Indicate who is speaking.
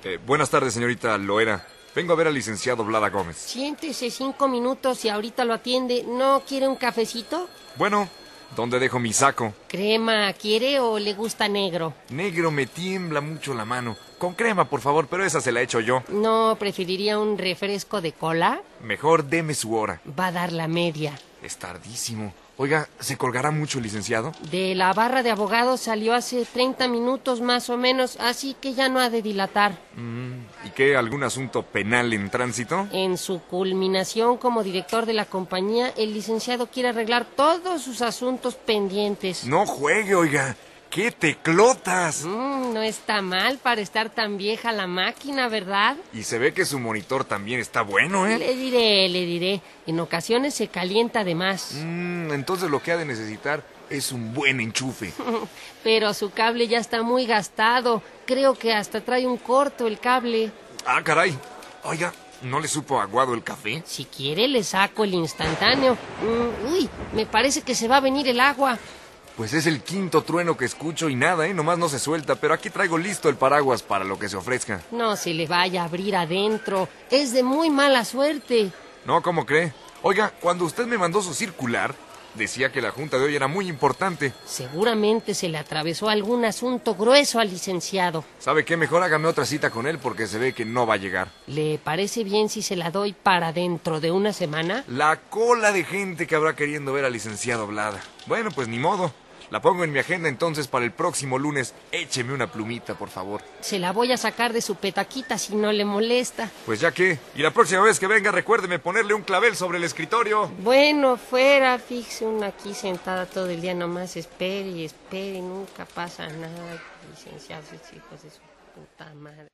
Speaker 1: Buenas tardes, señorita Loera. Vengo a ver al licenciado Blada Gómez.
Speaker 2: Siéntese 5 minutos y ahorita lo atiende. ¿No quiere un cafecito?
Speaker 1: Bueno, ¿dónde dejo mi saco?
Speaker 2: ¿Crema quiere o le gusta negro?
Speaker 1: Negro, me tiembla mucho la mano. Con crema, por favor, pero esa se la echo yo.
Speaker 2: ¿No preferiría un refresco de cola?
Speaker 1: Mejor deme su hora.
Speaker 2: Va a dar la media.
Speaker 1: Es tardísimo. Oiga, ¿se colgará mucho el licenciado?
Speaker 2: De la barra de abogados salió hace 30 minutos más o menos, así que ya no ha de dilatar.
Speaker 1: ¿Y qué? ¿Algún asunto penal en tránsito?
Speaker 2: En su culminación como director de la compañía, el licenciado quiere arreglar todos sus asuntos pendientes.
Speaker 1: No juegue, oiga. ¡Qué teclotas!
Speaker 2: No está mal para estar tan vieja la máquina, ¿verdad?
Speaker 1: Y se ve que su monitor también está bueno, ¿eh?
Speaker 2: Le diré. En ocasiones se calienta de más.
Speaker 1: Entonces lo que ha de necesitar es un buen enchufe.
Speaker 2: Pero su cable ya está muy gastado. Creo que hasta trae un corto el cable.
Speaker 1: Ah, caray. Oiga, ¿no le supo aguado el café?
Speaker 2: Si quiere le saco el instantáneo. Uy, me parece que se va a venir el agua.
Speaker 1: Pues es el quinto trueno que escucho y nada, nomás no se suelta, pero aquí traigo listo el paraguas para lo que se ofrezca.
Speaker 2: No se le vaya a abrir adentro. Es de muy mala suerte.
Speaker 1: No, ¿cómo cree? Oiga, cuando usted me mandó su circular, decía que la junta de hoy era muy importante.
Speaker 2: Seguramente se le atravesó algún asunto grueso al licenciado.
Speaker 1: ¿Sabe qué? Mejor hágame otra cita con él porque se ve que no va a llegar.
Speaker 2: ¿Le parece bien si se la doy para dentro de una semana?
Speaker 1: La cola de gente que habrá queriendo ver al licenciado Blada. Bueno, pues ni modo. La pongo en mi agenda entonces para el próximo lunes. Écheme una plumita, por favor.
Speaker 2: Se la voy a sacar de su petaquita si no le molesta.
Speaker 1: Pues ya que. Y la próxima vez que venga, recuérdeme ponerle un clavel sobre el escritorio.
Speaker 2: Bueno, fuera, fíjese una aquí sentada todo el día, nomás espere y espere, nunca pasa nada. Licenciados, hijos de su puta madre.